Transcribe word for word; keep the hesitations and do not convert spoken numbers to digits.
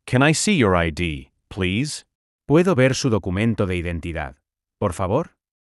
Can I see your I D, please? ¿Puedo ver su documento de identidad, por favor?